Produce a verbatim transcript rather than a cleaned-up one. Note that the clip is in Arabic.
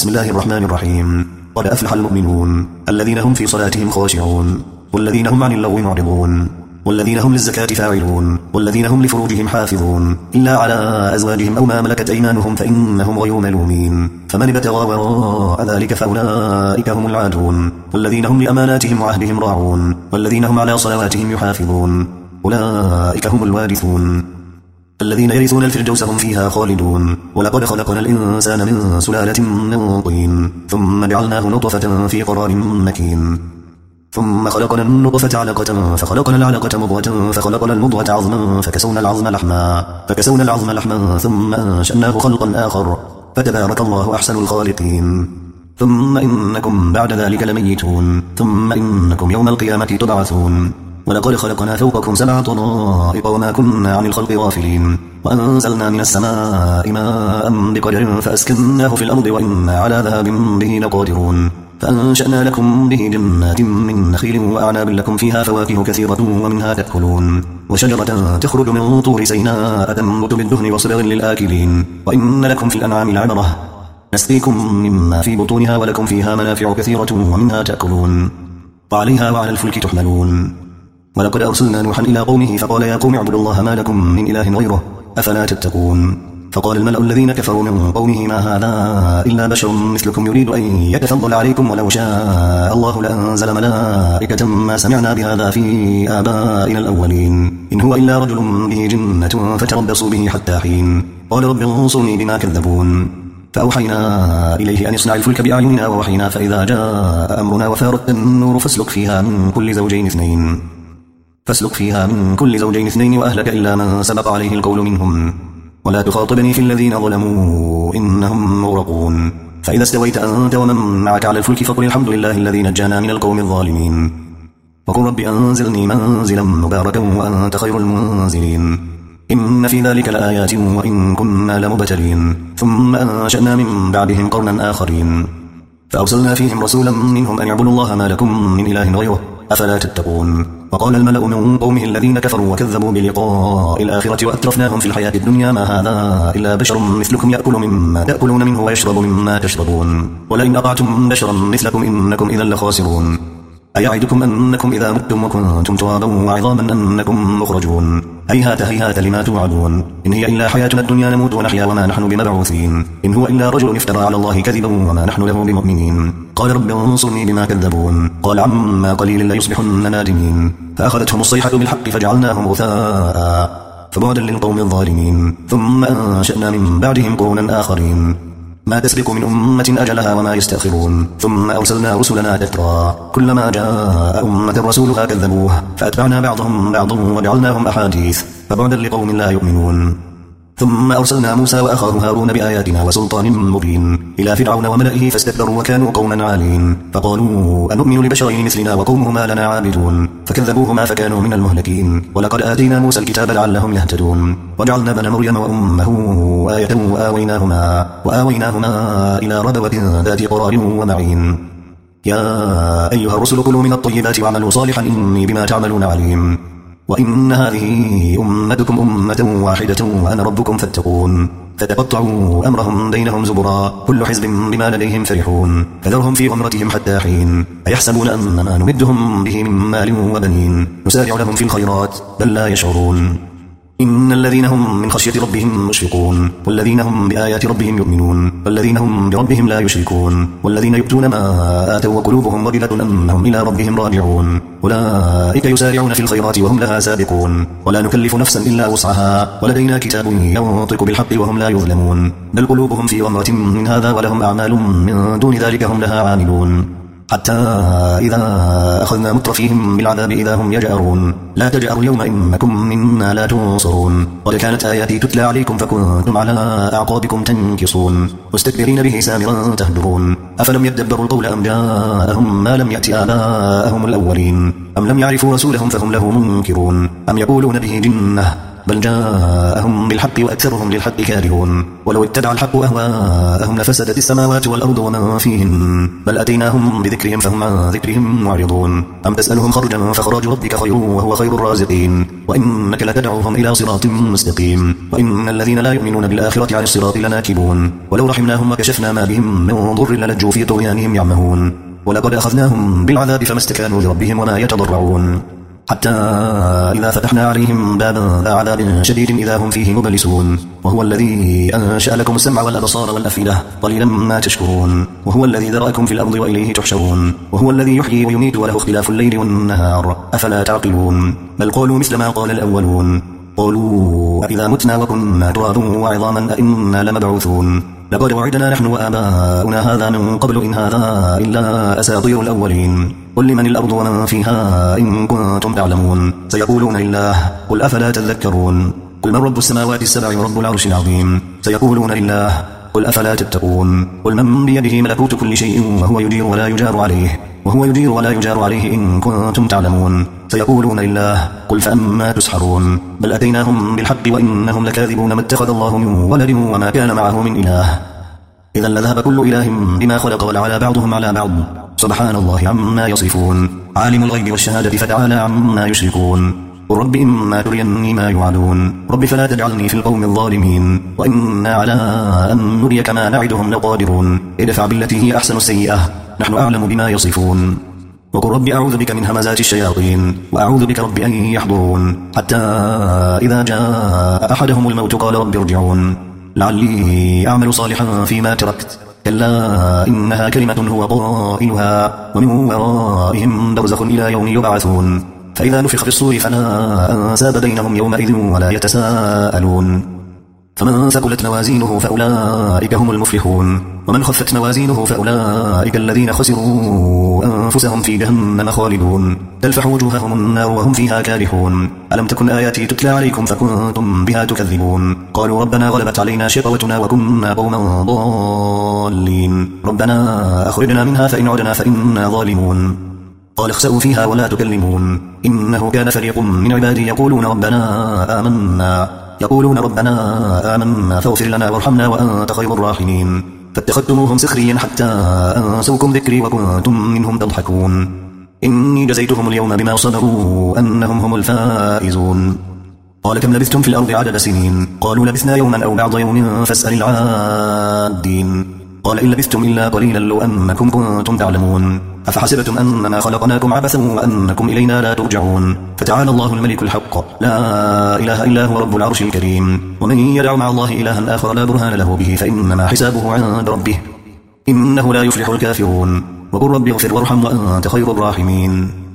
بسم الله الرحمن الرحيم. قد أفلح المؤمنون الذين هم في صلاتهم خاشعون والذين هم عن اللغو معرضون والذين هم للزكاة فاعلون والذين هم لفروجهم حافظون إلا على أزواجهم أو ما ملكت أيمانهم فإنهم غير ملومين. فمن ابتغى وراء ذلك فأولئك هم العادون والذين هم لأماناتهم وعهدهم راعون والذين هم على صلواتهم يحافظون أولئك هم الوارثون الذين يرثون الفردوس هم فيها خالدون. ولقد خلقنا الإنسان من سلالة من طين ثم جعلناه نطفة في قرار مكين ثم خلقنا النطفة علقة فخلقنا العلقة مضغة فخلقنا المضغة عظما فكسونا العظم لحما فكسونا العظم لحما ثم أنشأناه خلقا آخر فتبارك الله أحسن الخالقين. ثم إنكم بعد ذلك لميتون ثم إنكم يوم القيامة تبعثون. ولقد خلقنا فوقكم سبع طرائق وما كنا عن الخلق غافلين وأنزلنا من السماء ماء بقدر فأسكناه في الأرض وإنا على ذهاب به لقادرون. فأنشأنا لكم به جنات من نخيل وأعناب لكم فيها فواكه كثيرة ومنها تأكلون وشجرة تخرج من طور سيناء تنبت بالدهن وصبغ للآكلين وإن لكم في الأنعام لعبرة نسقيكم مما في بطونها ولكم فيها منافع كثيرة ومنها تأكلون وعليها وعلى الفلك تحملون. ولقد أرسلنا نوحا إلى قومه فقال يا قوم اعبدوا الله ما لكم من إله غيره أفلا تتقون. فقال الملأ الذين كفروا من قومه ما هذا إلا بشر مثلكم يريد أن يتفضل عليكم ولو شاء الله لأنزل ملائكة ما سمعنا بهذا في آبائنا الأولين إن هو إلا رجل به جنة فتربصوا به حتى حين. قال رب انصرني بما كذبون. فأوحينا إليه أن يصنع الفلك بأعيننا ووحينا فإذا جاء أمرنا وفارت النور فاسلك فيها من كل زوجين اثنين فاسلك فيها من كل زوجين اثنين وأهلك إلا من سبق عليه القول منهم ولا تخاطبني في الذين ظلموا إنهم مغرقون. فإذا استويت أنت ومن معك على الفلك فقل الحمد لله الذي نجانا من القوم الظالمين وقل رب أنزلني منزلا مباركا وأنت خير المنزلين. إن في ذلك لآيات وإن كنا لمبتلين. ثم أنشأنا من بعدهم قرنا آخرين فأرسلنا فيهم رسولا منهم أن يعبدوا الله ما لكم من إله غيره أفلا تتقون. وقال الملأ من قومه الذين كفروا وكذبوا بلقاء الآخرة وأترفناهم في الحياة الدنيا ما هذا إلا بشر مثلكم يأكل مما تأكلون منه ويشرب مما تشربون ولئن أطعتم بشرا مثلكم إنكم إذا لخاسرون. أيعدكم أنكم إذا متم وكنتم ترابا وعظاما أنكم مخرجون هيهات هيهات لما توعدون إن هي إلا حياتنا الدنيا نموت ونحيا وما نحن بمبعوثين إن هو إلا رجل افترى على الله كذبا وما نحن له بمؤمنين. قال رب انصرني بما كذبون. قال عما قليل ليصبحن نادمين. فأخذتهم الصيحة بالحق فجعلناهم غثاء فبعدا للقوم الظالمين. ثم أنشأنا من بعدهم قرونا آخرين ما تسبق من أمة أجلها وما يستأخرون. ثم أرسلنا رسلنا تترى كلما جاء أمة رسولها كذبوه فأتبعنا بعضهم بعضا وجعلناهم أحاديث فبعدا لقوم لا يؤمنون. ثم أرسلنا موسى وأخاه هارون بآياتنا وسلطان مبين إلى فرعون وملئه فاستكبروا وكانوا قوما عالين فقالوا أنؤمن لبشرين مثلنا وقومهما لنا عابدون فكذبوهما فكانوا من المهلكين. ولقد آتينا موسى الكتاب لعلهم يهتدون وجعلنا ابن مريم وأمه آية وآويناهما, وآويناهما إلى ربوة ذات قرار ومعين. يا أيها الرسل كلوا من الطيبات واعملوا صالحا إني بما تعملون عليم. وإن هذه أمتكم أمة واحدة وأنا ربكم فاتقون. فتقطعوا أمرهم بينهم زبرا كل حزب بما لديهم فرحون فذرهم في غمرتهم حتى حين. أيحسبون أن ما نمدهم به من مال وبنين نسارع لهم في الخيرات بل لا يشعرون. إن الذين هم من خشية ربهم مشفقون والذين هم بآيات ربهم يؤمنون والذين هم بربهم لا يشركون والذين يؤتون ما آتوا وقلوبهم وجلة أنهم إلى ربهم راجعون أولئك يسارعون في الخيرات وهم لها سابقون. ولا نكلف نفسا إلا وسعها ولدينا كتاب ينطق بالحق وهم لا يظلمون بل قلوبهم في غمرة من هذا ولهم أعمال من دون ذلك هم لها عاملون. حتى إذا أخذنا مترفيهم بالعذاب إذا هم يجأرون لا تجأروا اليوم إنكم منا لا تنصرون قد كانت آياتي تتلى عليكم فكنتم على أعقابكم تنكصون مستكبرين به سامرا تهجرون. أفلم يدبروا القول أم جاءهم ما لم يأت آباءهم الأولين أم لم يعرفوا رسولهم فهم له منكرون أم يقولون به جنة بل جاءهم بالحق وأكثرهم للحق كارهون ولو اتبع الحق أهواءهم لفسدت السماوات والأرض ومن فيهن بل أتيناهم بذكرهم فهم عن ذكرهم معرضون أم تسألهم خرجا فخراج ربك خير وهو خير الرازقين وإنك لتدعوهم إلى صراط مستقيم وإن الذين لا يؤمنون بالآخرة عن الصراط لناكبون ولو رحمناهم وكشفنا ما بهم من ضر للجوا في طغيانهم يعمهون ولقد أخذناهم بالعذاب فما استكانوا لربهم وما يتضرعون حتى إذا فتحنا عليهم بابا ذا عذاب شديد إذا هم فيه مبلسون وهو الذي أنشأ لكم السمع والأبصار والأفئدة قليلا ما تشكرون وهو الذي ذرأكم في الأرض وإليه تحشرون وهو الذي يحيي ويميت وله اختلاف الليل والنهار أفلا تعقلون بل قالوا مثل ما قال الأولون قالوا أإذا متنا وكنا ترابا وعظاما أئنا لمبعوثون لقد وعدنا نحن وآباؤنا هذا من قبل إن هذا إلا أساطير الأولين قل لمن الأرض ومن فيها إن كنتم تعلمون سيقولون لله قل أفلا تذكرون قل من رب السماوات السبع ورب العرش العظيم سيقولون لله قل أفلا تتقون قل من بيده ملكوت كل شيء وهو يجير ولا يجار عليه وهو يجير ولا يجار عليه إن كنتم تعلمون سيقولون لله قل فأما تسحرون بل أتيناهم بالحق وإنهم لكاذبون ما اتخذ الله من ولد وما كان معه من إله إذا لذهب كل إله بما خلق ولعلى بعضهم على بعض سبحان الله عما يصفون عالم الغيب والشهادة فتعالى عما يشركون قل رب إما تريني ما يوعدون رب فلا تجعلني في القوم الظالمين وإنا على أن نريك ما نعدهم لقادرون ادفع بالتي هي أحسن السيئة نحن أعلم بما يصفون وقل رب أعوذ بك من همزات الشياطين وأعوذ بك رب أن يحضرون حتى إذا جاء أحدهم الموت قال رب ارجعون لعلي أعمل صالحا فيما تركت كلا إنها كلمة هو قائلها ومن ورائهم برزخ إلى يوم يبعثون فإذا نفخ في الصور فلا أنساب بينهم يومئذ ولا يتساءلون فمن ثقلت موازينه فأولئك هم المفلحون ومن خفت موازينه فأولئك الذين خسروا أنفسهم في جهنم خالدون تلفح وجوههم النار وهم فيها كالحون ألم تكن آياتي تتلى عليكم فكنتم بها تكذبون قالوا ربنا غلبت علينا شقوتنا وكنا قوما ضالين ربنا أخرجنا منها فإن عدنا فإنا ظالمون قال اخسأوا فيها ولا تكلمون إنه كان فريق من عبادي يقولون ربنا آمنا يقولون ربنا آمنا فاغفر لنا وارحمنا وأنت خير الراحمين فاتخذتموهم سخريا حتى أنسوكم ذكري وكنتم منهم تضحكون إني جزيتهم اليوم بما صبروا أنهم هم الفائزون قال كم لبثتم في الأرض عدد سنين قالوا لبثنا يوما أو بعض يوم فاسأل العادين قال إن لبثتم إلا قليلا لو أنكم كنتم تعلمون أفحسبتم أنما خلقناكم عبثا وأنكم إلينا لا ترجعون فتعالى الله الملك الحق لا إله إلا هو رب العرش الكريم ومن يدع مع الله إلها آخر لا برهان له به فإنما حسابه عند ربه إنه لا يفلح الكافرون وقل رب اغفر وارحم وأنت خير الراحمين